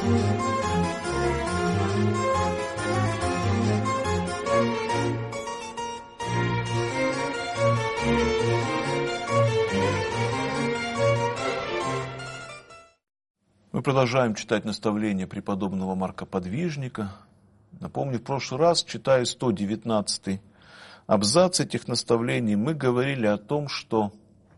Мы продолжаем читать наставления преподобного Марка Подвижника. Напомню, в прошлый раз, читая 119-й абзац этих наставлений, мы говорили о том, что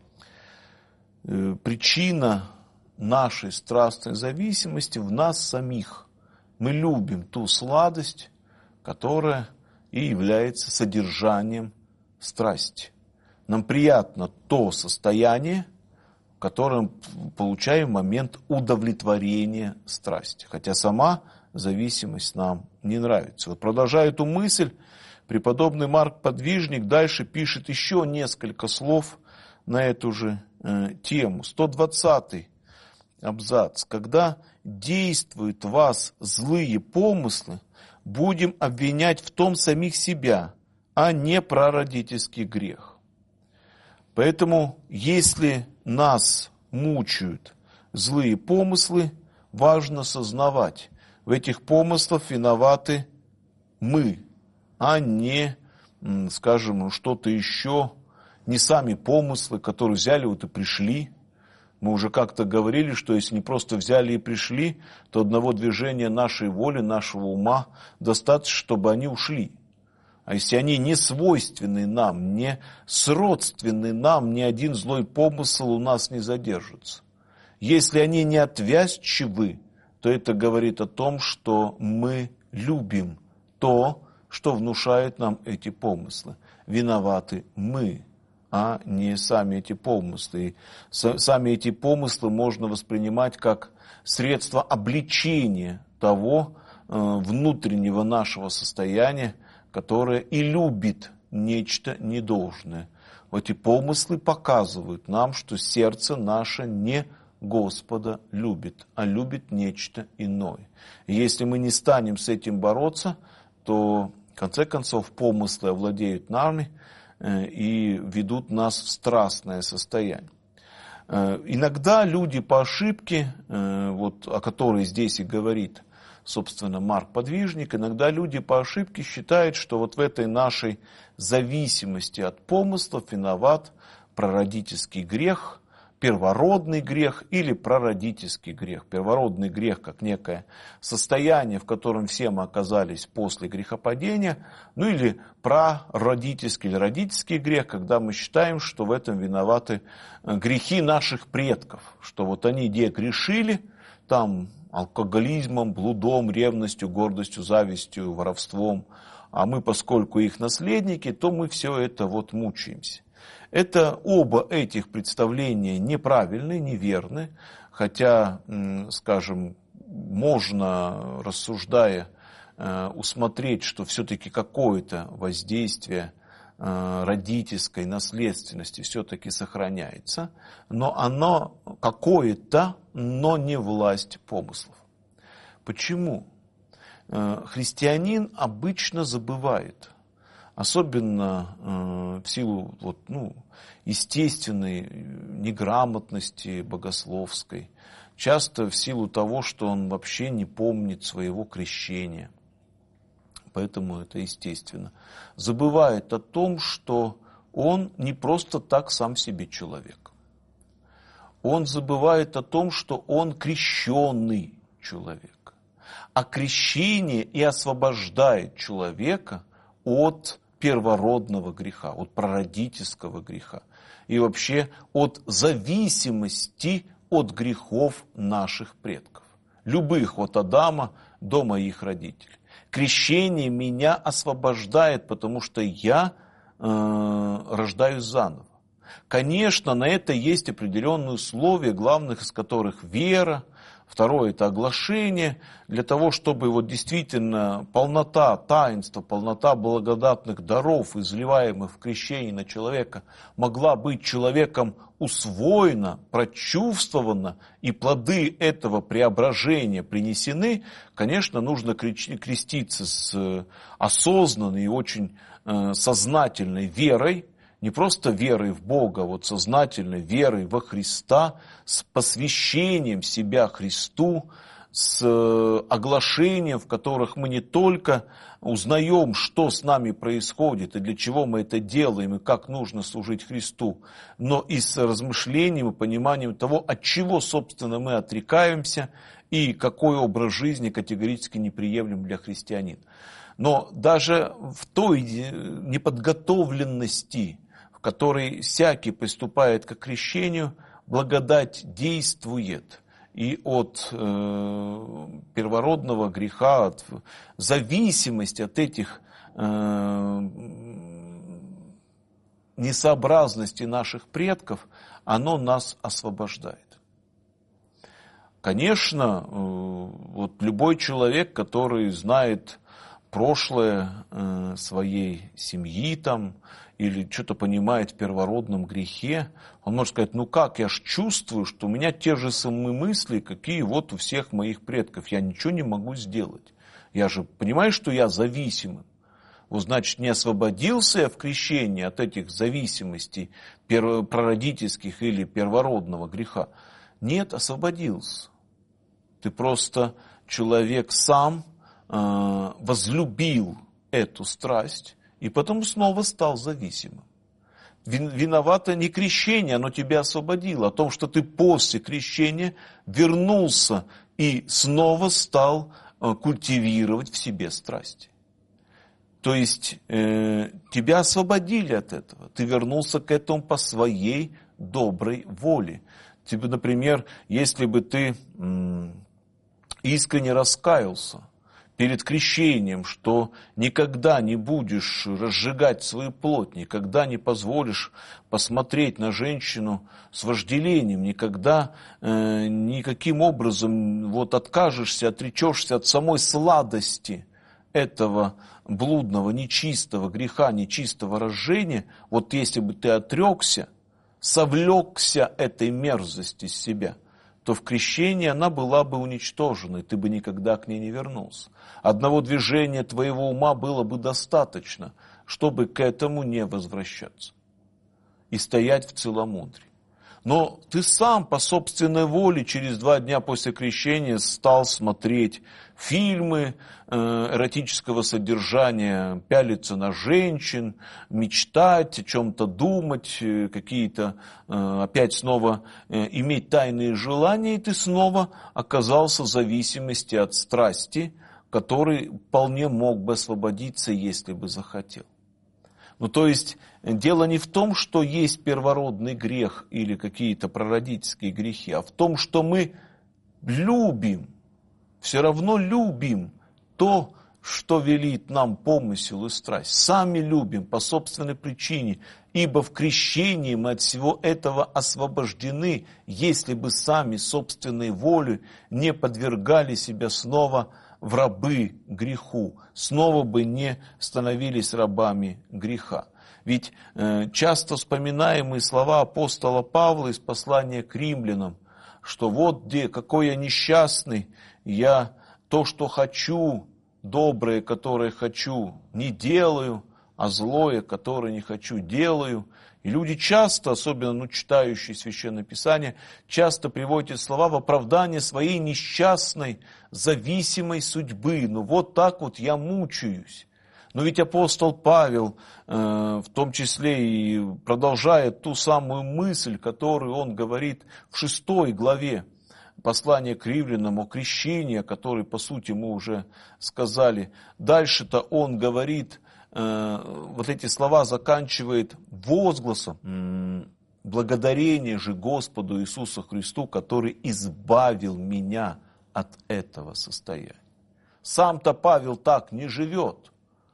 причина нашей страстной зависимости в нас самих. Мы любим ту сладость, которая и является содержанием страсти. Нам приятно то состояние, которым получаем момент удовлетворения страсти. Хотя сама зависимость нам не нравится. Вот продолжая эту мысль, преподобный Марк Подвижник дальше пишет еще несколько слов на эту же тему. 120-й абзац. Когда действуют в вас злые помыслы, будем обвинять в том самих себя, а не прародительский грех. Поэтому, если нас мучают злые помыслы, важно сознавать, в этих помыслах виноваты мы, а не, скажем, что-то еще, не сами помыслы, которые взяли вот и пришли. Мы уже как-то говорили, что если не просто взяли и пришли, то одного движения нашей воли, нашего ума достаточно, чтобы они ушли. А если они не свойственны нам, не сродственны нам, ни один злой помысл у нас не задержится. Если они не отвязчивы, то это говорит о том, что мы любим то, что внушает нам эти помыслы. Виноваты мы, а не сами эти помыслы. И сами эти помыслы можно воспринимать как средство обличения того внутреннего нашего состояния, которое и любит нечто недолжное. Эти помыслы показывают нам, что сердце наше не Господа любит, а любит нечто иное. И если мы не станем с этим бороться, то, в конце концов, помыслы овладеют нами и ведут нас в страстное состояние. Иногда люди по ошибке, вот, о которой здесь и говорит, собственно, Марк Подвижник, иногда люди по ошибке считают, что вот в этой нашей зависимости от помыслов виноват прародительский грех, первородный грех или прародительский грех. Первородный грех как некое состояние, в котором все мы оказались после грехопадения, ну или прародительский или родительский грех, когда мы считаем, что в этом виноваты грехи наших предков, что вот они где грешили, там алкоголизмом, блудом, ревностью, гордостью, завистью, воровством, а мы, поскольку их наследники, то мы все это вот мучаемся. Это оба этих представления неправильны, неверны, хотя, скажем, можно, рассуждая, усмотреть, что все-таки какое-то воздействие родительской наследственности все-таки сохраняется, но оно какое-то, но не власть помыслов. Почему? Христианин обычно забывает, особенно в силу естественной неграмотности богословской, часто в силу того, что он вообще не помнит своего крещения. Поэтому это естественно. Забывает о том, что он не просто так сам себе человек. Он забывает о том, что он крещенный человек. А крещение и освобождает человека от первородного греха, от прародительского греха. И вообще от зависимости от грехов наших предков. Любых от Адама до моих родителей. Крещение меня освобождает, потому что я рождаюсь заново. Конечно, на это есть определенные условия, главных из которых вера, второе – это оглашение, для того, чтобы вот действительно полнота таинства, полнота благодатных даров, изливаемых в крещении на человека, могла быть человеком усвоена, прочувствована, и плоды этого преображения принесены, конечно, нужно креститься с осознанной и очень сознательной верой, не просто верой в Бога, вот сознательной верой во Христа, с посвящением себя Христу, с оглашением, в которых мы не только узнаем, что с нами происходит и для чего мы это делаем и как нужно служить Христу, но и с размышлением и пониманием того, от чего, собственно, мы отрекаемся и какой образ жизни категорически неприемлем для христианина. Но даже в той неподготовленности, в которой всякий приступает к крещению, благодать действует. И от первородного греха, от зависимости от этих несообразностей наших предков, оно нас освобождает. Конечно, вот любой человек, который знает прошлое своей семьи там, или что-то понимает в первородном грехе, он может сказать, ну как, я ж чувствую, что у меня те же самые мысли, какие вот у всех моих предков, я ничего не могу сделать. Я же понимаю, что я зависимый. Вот значит, не освободился я в крещении от этих зависимостей прародительских или первородного греха. Нет, освободился. Ты просто, человек сам возлюбил эту страсть, и потом снова стал зависимым. Виновато не крещение, оно тебя освободило. О том, что ты после крещения вернулся и снова стал культивировать в себе страсти. То есть тебя освободили от этого. Ты вернулся к этому по своей доброй воле. Тебе, например, если бы ты искренне раскаялся перед крещением, что никогда не будешь разжигать свою плоть, никогда не позволишь посмотреть на женщину с вожделением, никогда никаким образом вот откажешься, отречешься от самой сладости этого блудного, нечистого греха, нечистого разжения, вот если бы ты отрекся, совлекся этой мерзости с себя, то в крещении она была бы уничтожена, и ты бы никогда к ней не вернулся. Одного движения твоего ума было бы достаточно, чтобы к этому не возвращаться и стоять в целомудрии. Но ты сам по собственной воле через 2 дня после крещения стал смотреть фильмы эротического содержания, пялиться на женщин, мечтать, о чем-то думать, какие-то опять снова иметь тайные желания, и ты снова оказался в зависимости от страсти, который вполне мог бы освободиться, если бы захотел. Ну, то есть, дело не в том, что есть первородный грех или какие-то прародительские грехи, а в том, что мы любим, все равно любим то, что велит нам помысел и страсть. Сами любим по собственной причине, ибо в крещении мы от всего этого освобождены, если бы сами собственной волей не подвергали себя снова в рабы греху, снова бы не становились рабами греха. Ведь часто вспоминаемые слова апостола Павла из послания к римлянам, что вот где, какой я несчастный, я то, что хочу, доброе, которое хочу, не делаю, а злое, которое не хочу, делаю. И люди часто, особенно читающие Священное Писание, часто приводят эти слова в оправдание своей несчастной, зависимой судьбы. Ну вот так вот я мучаюсь. Но ведь апостол Павел, в том числе и продолжает ту самую мысль, которую он говорит в 6 главе послания к римлянам о крещении, о которой, по сути, мы уже сказали. Дальше-то он говорит, вот эти слова заканчивает возгласом: благодарение же Господу Иисусу Христу, который избавил меня от этого состояния. Сам-то Павел так не живет.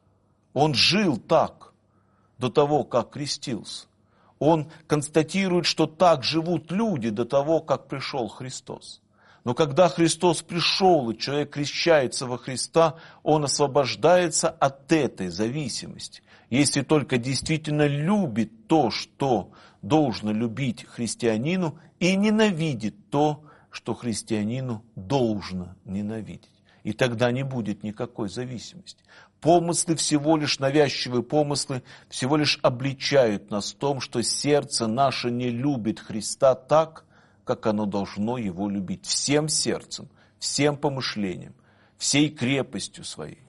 Он жил так до того, как крестился. Он констатирует, что так живут люди до того, как пришел Христос. Но когда Христос пришел, и человек крещается во Христа, он освобождается от этой зависимости. Если только действительно любит то, что должно любить христианину, и ненавидит то, что христианину должно ненавидеть. И тогда не будет никакой зависимости. Помыслы всего лишь, навязчивые помыслы, всего лишь обличают нас в том, что сердце наше не любит Христа так, как оно должно его любить. Всем сердцем, всем помышлением, всей крепостью своей.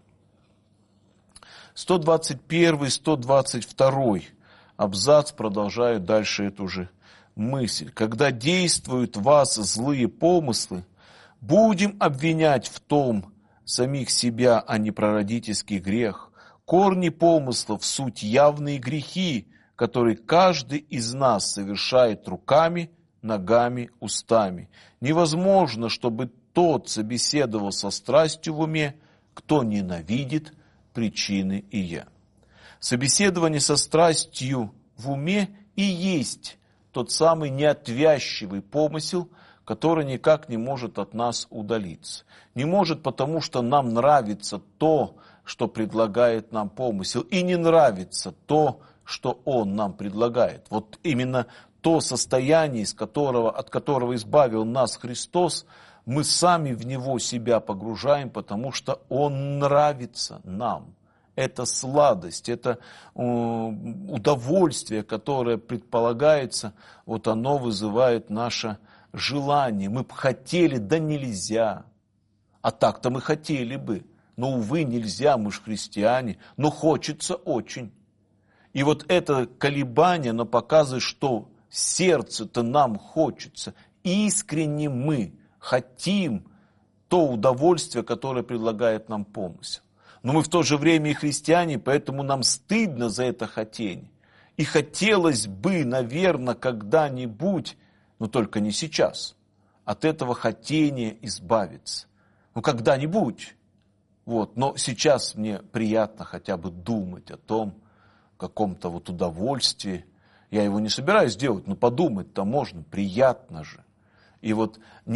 121, 122 абзац продолжают дальше эту же мысль. Когда действуют в вас злые помыслы, будем обвинять в том самих себя, а не прародительский грех. Корни помыслов – суть явные грехи, которые каждый из нас совершает руками, ногами, устами. Невозможно, чтобы тот собеседовал со страстью в уме, кто ненавидит причины и я. Собеседование со страстью в уме и есть тот самый неотвязчивый помысел, который никак не может от нас удалиться. Не может, потому что нам нравится то, что предлагает нам помысел, и не нравится то, что он нам предлагает. Вот именно то состояние, от которого избавил нас Христос, мы сами в него себя погружаем, потому что он нравится нам. Это сладость, это удовольствие, которое предполагается, вот оно вызывает наше желание. Мы бы хотели, да нельзя. А так-то мы хотели бы. Но, увы, нельзя, мы же христиане. Но хочется очень. И вот это колебание, оно показывает, что сердце-то нам хочется. Искренне мы хотим то удовольствие, которое предлагает нам помысел. Но мы в то же время и христиане, поэтому нам стыдно за это хотение. И хотелось бы, наверное, когда-нибудь, но только не сейчас, от этого хотения избавиться. Ну, когда-нибудь. Вот. Но сейчас мне приятно хотя бы думать о том, каком-то вот удовольствии. Я его не собираюсь делать, но подумать-то можно, приятно же. И вот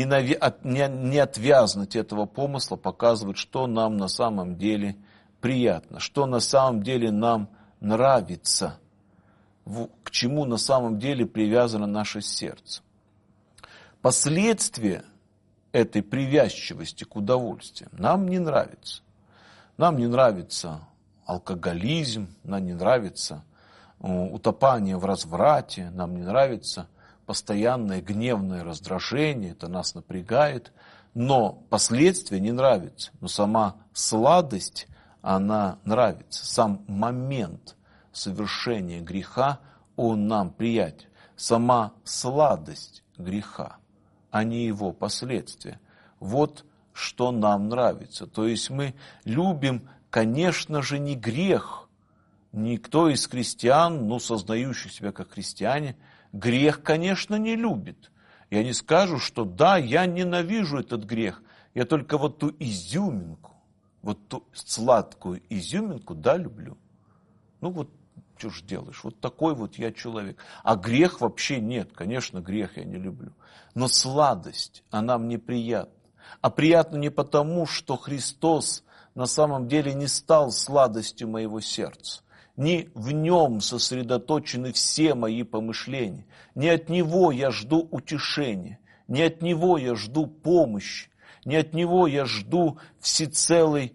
неотвязность этого помысла показывает, что нам на самом деле приятно, что на самом деле нам нравится, к чему на самом деле привязано наше сердце. Последствия этой привязчивости к удовольствиям нам не нравится. Нам не нравится алкоголизм, нам не нравится утопание в разврате, нам не нравится постоянное гневное раздражение, это нас напрягает, но последствия не нравятся. Но сама сладость, она нравится. Сам момент совершения греха, он нам приятен. Сама сладость греха, а не его последствия. Вот что нам нравится. То есть мы любим, конечно же, не грех. Никто из христиан, сознающих себя как христиане, грех, конечно, не любит. Я не скажу, что да, я ненавижу этот грех. Я только вот ту изюминку, вот ту сладкую изюминку, да, люблю. Что ж делаешь? Вот такой вот я человек. А грех вообще нет. Конечно, грех я не люблю. Но сладость, она мне приятна. А приятно не потому, что Христос на самом деле не стал сладостью моего сердца. Не в нем сосредоточены все мои помышления. Не от него я жду утешения. Не от него я жду помощи. Не от него я жду всецелой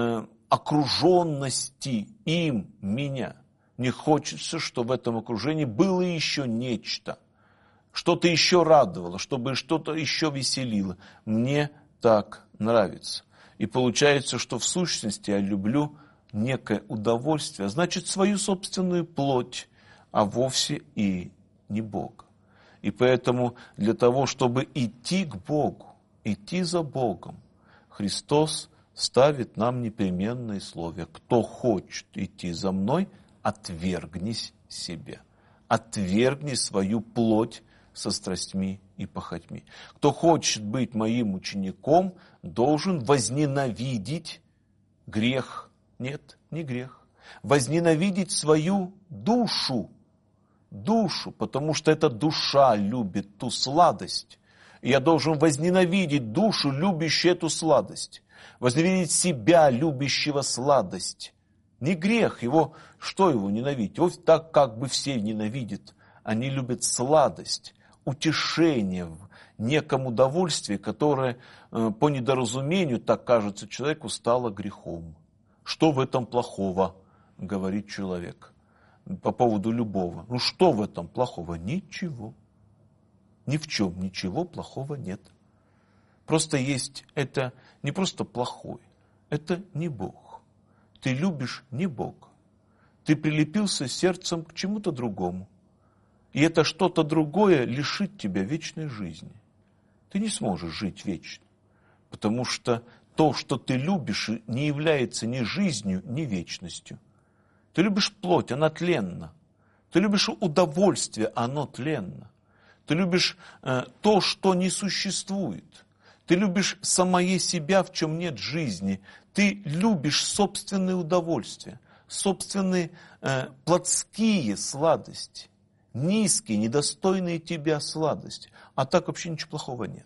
окруженности им, меня. Мне хочется, чтобы в этом окружении было еще нечто. Что-то еще радовало, чтобы что-то еще веселило. Мне так нравится. И получается, что в сущности я люблю некое удовольствие, а значит свою собственную плоть, а вовсе и не Бога. И поэтому для того, чтобы идти к Богу, идти за Богом, Христос ставит нам непременные условия. Кто хочет идти за мной, отвергнись себе. Отвергни свою плоть со страстьми и похотьми. Кто хочет быть моим учеником, должен возненавидеть грех. Нет, не грех. Возненавидеть свою душу. Душу, потому что эта душа любит ту сладость. И я должен возненавидеть душу, любящую эту сладость. Возненавидеть себя, любящего сладость. Не грех, что его ненавидеть? Его так как бы все ненавидят. Они любят сладость, утешение, неком удовольствие, которое по недоразумению, так кажется человеку, стало грехом. Что в этом плохого, говорит человек по поводу любого. Ну что в этом плохого? Ничего. Ни в чем ничего плохого нет. Просто есть это не просто плохой, это не Бог. Ты любишь не Бога. Ты прилепился сердцем к чему-то другому. И это что-то другое лишит тебя вечной жизни. Ты не сможешь жить вечно. Потому что то, что ты любишь, не является ни жизнью, ни вечностью. Ты любишь плоть, она тленна. Ты любишь удовольствие, оно тленно. Ты любишь то, что не существует. Ты любишь самое себя, в чем нет жизни. Ты любишь собственные удовольствия, собственные плотские сладости, низкие, недостойные тебя сладости. А так вообще ничего плохого нет.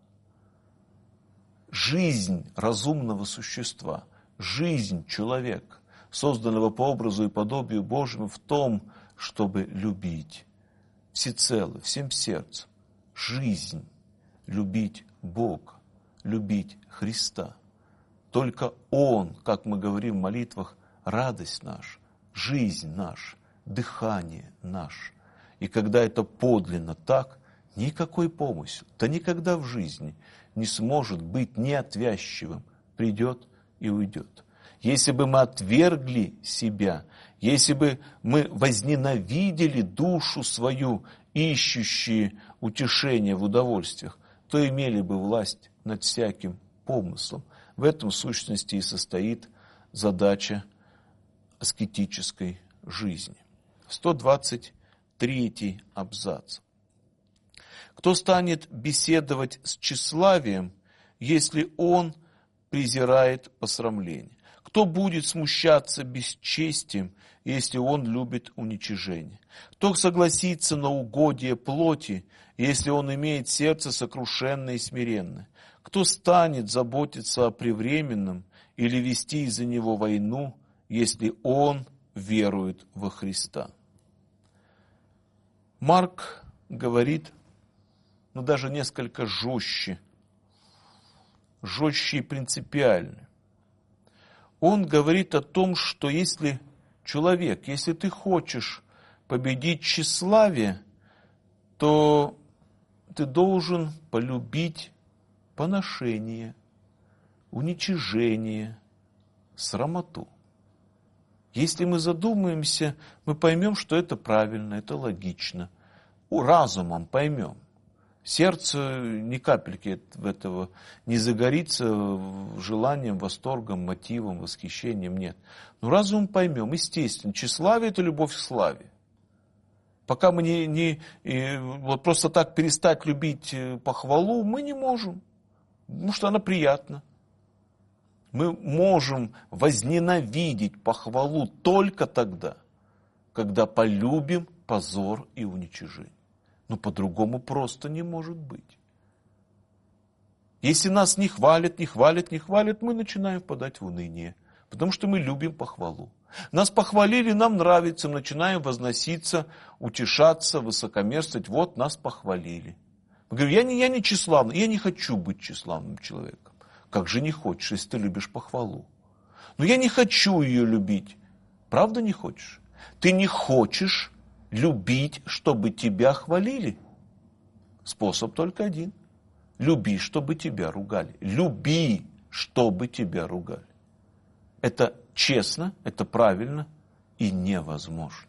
Жизнь разумного существа, жизнь человека, созданного по образу и подобию Божьему, в том, чтобы любить всецело, всем сердцем. Жизнь, любить Бога, любить Христа. Только Он, как мы говорим в молитвах, радость наша, жизнь наша, дыхание наше. И когда это подлинно так, никакой помысел, да никогда в жизни не сможет быть неотвязчивым, придет и уйдет. Если бы мы отвергли себя, если бы мы возненавидели душу свою, ищущие утешения в удовольствиях, то имели бы власть над всяким помыслом. В этом в сущности и состоит задача аскетической жизни. 123 абзац. Кто станет беседовать с тщеславием, если он презирает посрамление? Кто будет смущаться бесчестием, если он любит уничижение? Кто согласится на угодие плоти, если он имеет сердце сокрушенное и смиренное? Кто станет заботиться о превременном или вести из-за него войну, если он верует во Христа? Марк говорит, даже несколько жестче и принципиально. Он говорит о том, что если человек, если ты хочешь победить тщеславие, то ты должен полюбить поношение, уничижение, срамоту. Если мы задумаемся, мы поймем, что это правильно, это логично. Разумом поймем. Сердце ни капельки этого не загорится желанием, восторгом, мотивом, восхищением, нет. Но разумом поймем, естественно, тщеславие – это любовь к славе. Пока мы вот просто так перестать любить похвалу, мы не можем, потому что она приятна. Мы можем возненавидеть похвалу только тогда, когда полюбим позор и уничижение. Но по-другому просто не может быть. Если нас не хвалят, мы начинаем впадать в уныние, потому что мы любим похвалу. Нас похвалили, нам нравится, мы начинаем возноситься, утешаться, высокомерствовать. Вот нас похвалили. Мы говорим, я не тщеславный, я не хочу быть тщеславным человеком. Как же не хочешь, если ты любишь похвалу? Но я не хочу ее любить. Правда не хочешь? Ты не хочешь любить, чтобы тебя хвалили. Способ только один. Люби, чтобы тебя ругали. Люби, чтобы тебя ругали. Это честно, это правильно и невозможно.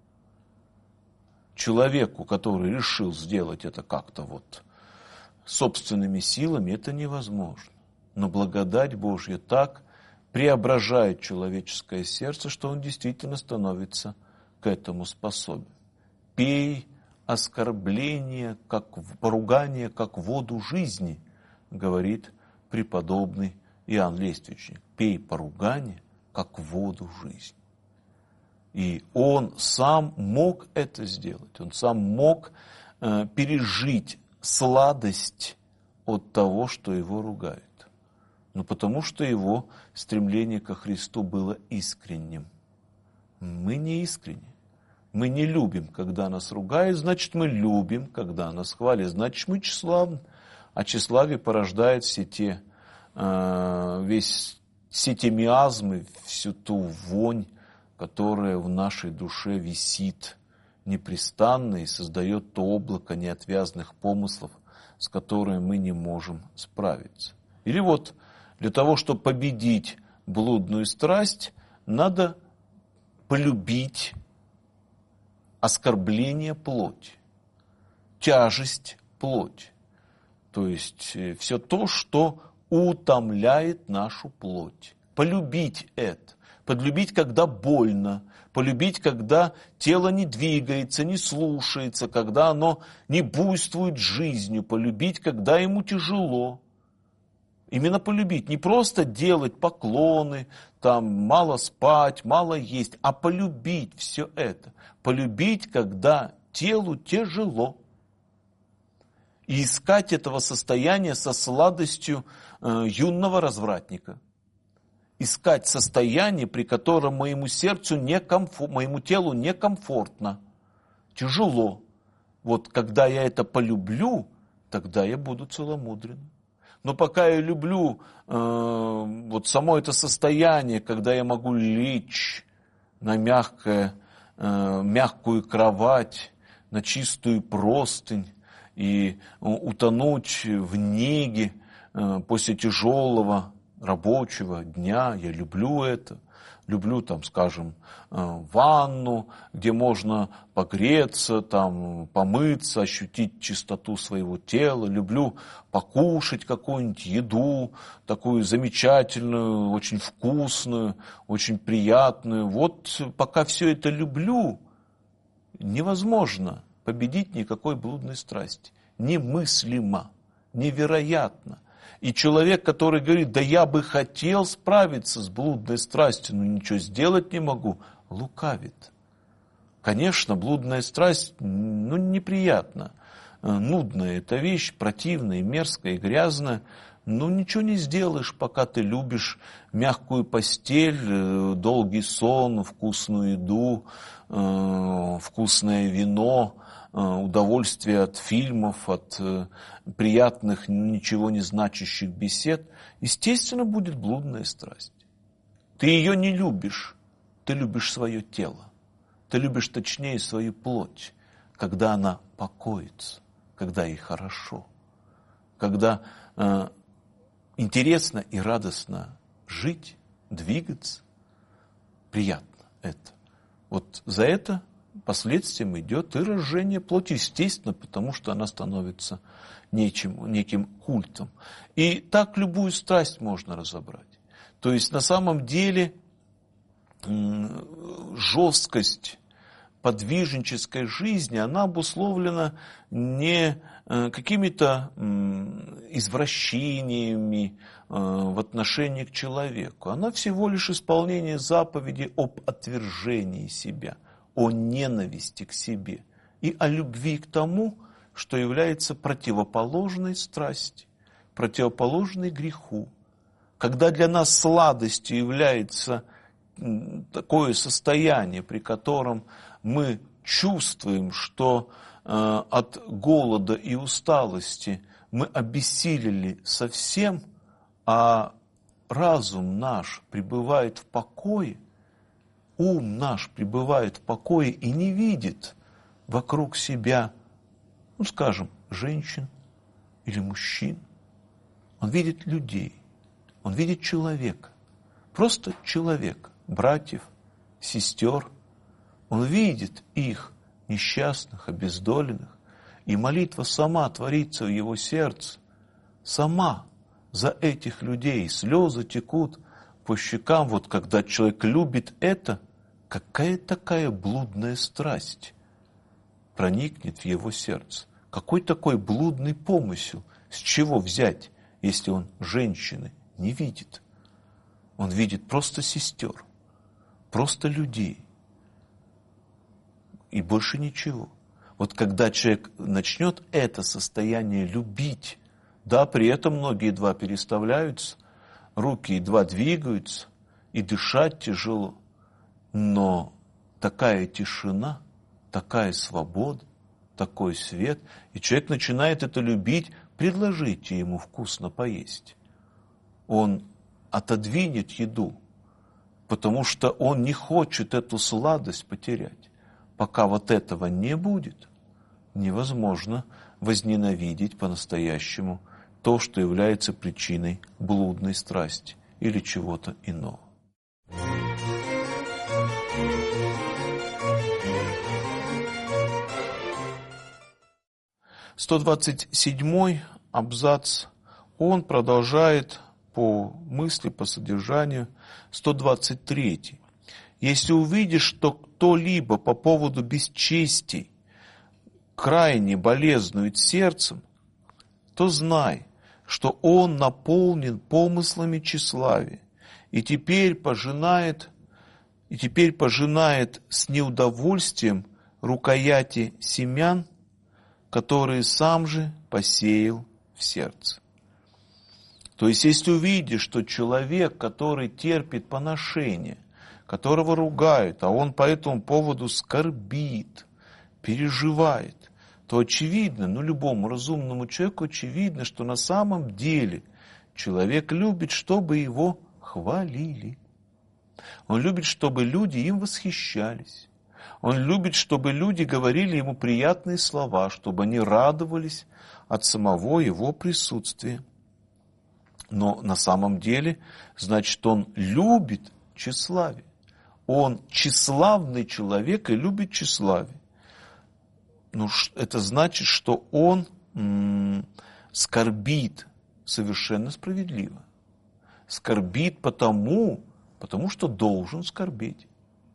Человеку, который решил сделать это как-то собственными силами, это невозможно. Но благодать Божья так преображает человеческое сердце, что он действительно становится к этому способен. Пей оскорбление, как поругание, как воду жизни, говорит преподобный Иоанн Лествичник. Пей поругание, как воду жизни. И он сам мог это сделать. Он сам мог пережить сладость от того, что его ругают. Но потому что его стремление ко Христу было искренним. Мы не искренни. Мы не любим, когда нас ругают, значит, мы любим, когда нас хвалят, значит, мы тщеславны. А тщеславие порождает все те миазмы, всю ту вонь, которая в нашей душе висит непрестанно и создает то облако неотвязных помыслов, с которыми мы не можем справиться. Или вот для того, чтобы победить блудную страсть, надо полюбить оскорбление плоти, тяжесть плоти. То есть все то, что утомляет нашу плоть. Полюбить это. Полюбить, когда больно. Полюбить, когда тело не двигается, не слушается, когда оно не буйствует жизнью. Полюбить, когда ему тяжело. Именно полюбить. Не просто делать поклоны, там, мало спать, мало есть, а полюбить все это. Полюбить, когда телу тяжело. И искать этого состояния со сладостью юного развратника. Искать состояние, при котором моему телу некомфортно, тяжело. Вот когда я это полюблю, тогда я буду целомудренным. Но пока я люблю вот само это состояние, когда я могу лечь на мягкую кровать, на чистую простынь и утонуть в неге после тяжелого рабочего дня, я люблю это. Люблю, там, скажем, ванну, где можно погреться, там, помыться, ощутить чистоту своего тела. Люблю покушать какую-нибудь еду, такую замечательную, очень вкусную, очень приятную. Вот пока все это люблю, невозможно победить никакой блудной страсти. Немыслимо, невероятно. И человек, который говорит, да я бы хотел справиться с блудной страстью, но ничего сделать не могу, лукавит. Конечно, блудная страсть, неприятна. Нудная это вещь, противная, мерзкая и грязная. Но ничего не сделаешь, пока ты любишь мягкую постель, долгий сон, вкусную еду, вкусное вино, удовольствие от фильмов, от приятных, ничего не значащих бесед. Естественно, будет блудная страсть. Ты ее не любишь, ты любишь свое тело. Ты любишь, точнее, свою плоть, когда она покоится, когда ей хорошо, когда интересно и радостно жить, двигаться. Приятно это. Вот за это последствием идет и разжение плоти, естественно, потому что она становится неким культом. И так любую страсть можно разобрать. То есть на самом деле жесткость подвижнической жизни, она обусловлена не какими-то извращениями в отношении к человеку. Она всего лишь исполнение заповеди об отвержении себя, о ненависти к себе и о любви к тому, что является противоположной страсти, противоположной греху. Когда для нас сладостью является такое состояние, при котором мы чувствуем, что от голода и усталости мы обессилели совсем, а разум наш пребывает в покое, ум наш пребывает в покое и не видит вокруг себя, скажем, женщин или мужчин. Он видит людей, он видит человека, просто человека, братьев, сестер. Он видит их, несчастных, обездоленных, и молитва сама творится в его сердце, сама за этих людей. Слезы текут по щекам. Вот когда человек любит это, какая такая блудная страсть проникнет в его сердце? Какой такой блудный помысел? С чего взять, если он женщины не видит? Он видит просто сестер, просто людей. И больше ничего. Вот когда человек начнет это состояние любить, да, при этом ноги едва переставляются, руки едва двигаются, и дышать тяжело. Но такая тишина, такая свобода, такой свет, и человек начинает это любить предложите ему вкусно поесть. Он отодвинет еду, потому что он не хочет эту сладость потерять. Пока вот этого не будет, невозможно возненавидеть по-настоящему то, что является причиной блудной страсти или чего-то иного. 127-й абзац, он продолжает по мысли, по содержанию. 123-й. Если увидишь, что кто-либо по поводу бесчестий крайне болезнует сердцем, то знай, что он наполнен помыслами тщеславия и теперь пожинает с неудовольствием рукояти семян, которые сам же посеял в сердце. То есть, если увидишь, что человек, который терпит поношение, которого ругают, а он по этому поводу скорбит, переживает, то очевидно, любому разумному человеку очевидно, что на самом деле человек любит, чтобы его хвалили. Он любит, чтобы люди им восхищались. Он любит, чтобы люди говорили ему приятные слова, чтобы они радовались от самого его присутствия. Но на самом деле, значит, он любит тщеславие. Он тщеславный человек и любит тщеславие. Это значит, что он скорбит совершенно справедливо. Скорбит потому что должен скорбеть.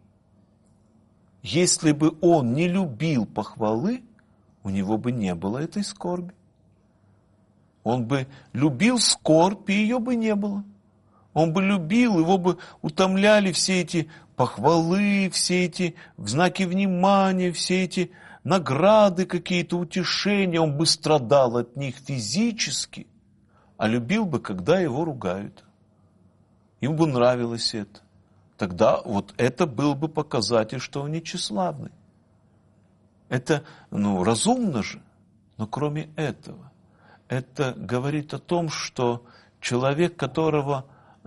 Если бы он не любил похвалы, у него бы не было этой скорби. Он бы любил скорбь, и ее бы не было. Он бы любил, его бы утомляли все эти похвалы, все эти знаки внимания, все эти награды, какие-то утешения. Он бы страдал от них физически, а любил бы, когда его ругают. Ему бы нравилось это. Тогда вот это был бы показатель, что он не тщеславный. Это, разумно же. Но кроме этого, это говорит о том, что человек, которого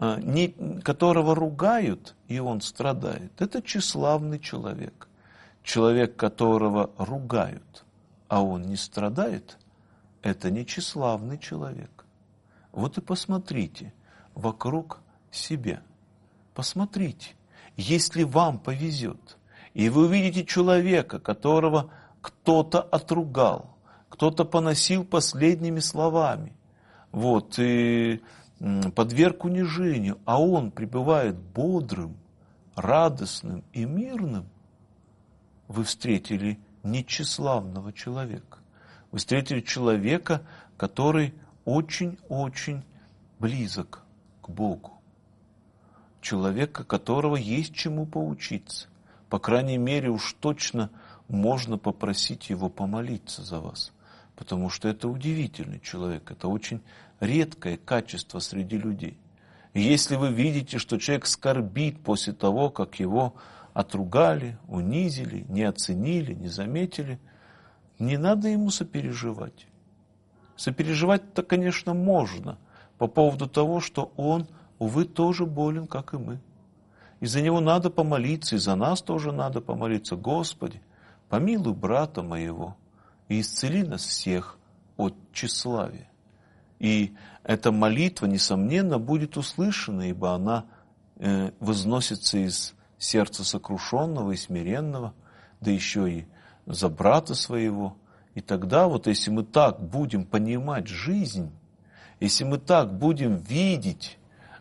ругают, и он страдает, это тщеславный человек. Человек, которого ругают, а он не страдает, это не тщеславный человек. Вот и посмотрите вокруг себя. Посмотрите, если вам повезет, и вы увидите человека, которого кто-то отругал, кто-то поносил последними словами, и подверг унижению, а он пребывает бодрым, радостным и мирным, вы встретили не тщеславного человека. Вы встретили человека, который очень-очень близок к Богу. Человека, которого есть чему поучиться. По крайней мере, уж точно можно попросить его помолиться за вас. Потому что это удивительный человек, это очень редкое качество среди людей. И если вы видите, что человек скорбит после того, как его отругали, унизили, не оценили, не заметили, не надо ему сопереживать. Сопереживать-то, конечно, можно по поводу того, что он, увы, тоже болен, как и мы. И за него надо помолиться, и за нас тоже надо помолиться. Господи, помилуй брата моего и исцели нас всех от тщеславия. И эта молитва, несомненно, будет услышана, ибо она возносится из сердца сокрушенного и смиренного, да еще и за брата своего. И тогда если мы так будем понимать жизнь, если мы так будем видеть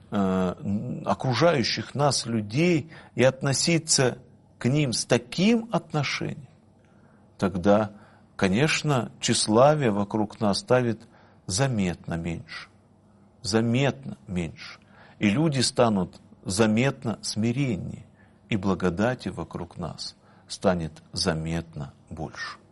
окружающих нас людей и относиться к ним с таким отношением, тогда, конечно, тщеславие вокруг нас станет заметно меньше. Заметно меньше. И люди станут заметно смиреннее. И благодати вокруг нас станет заметно больше.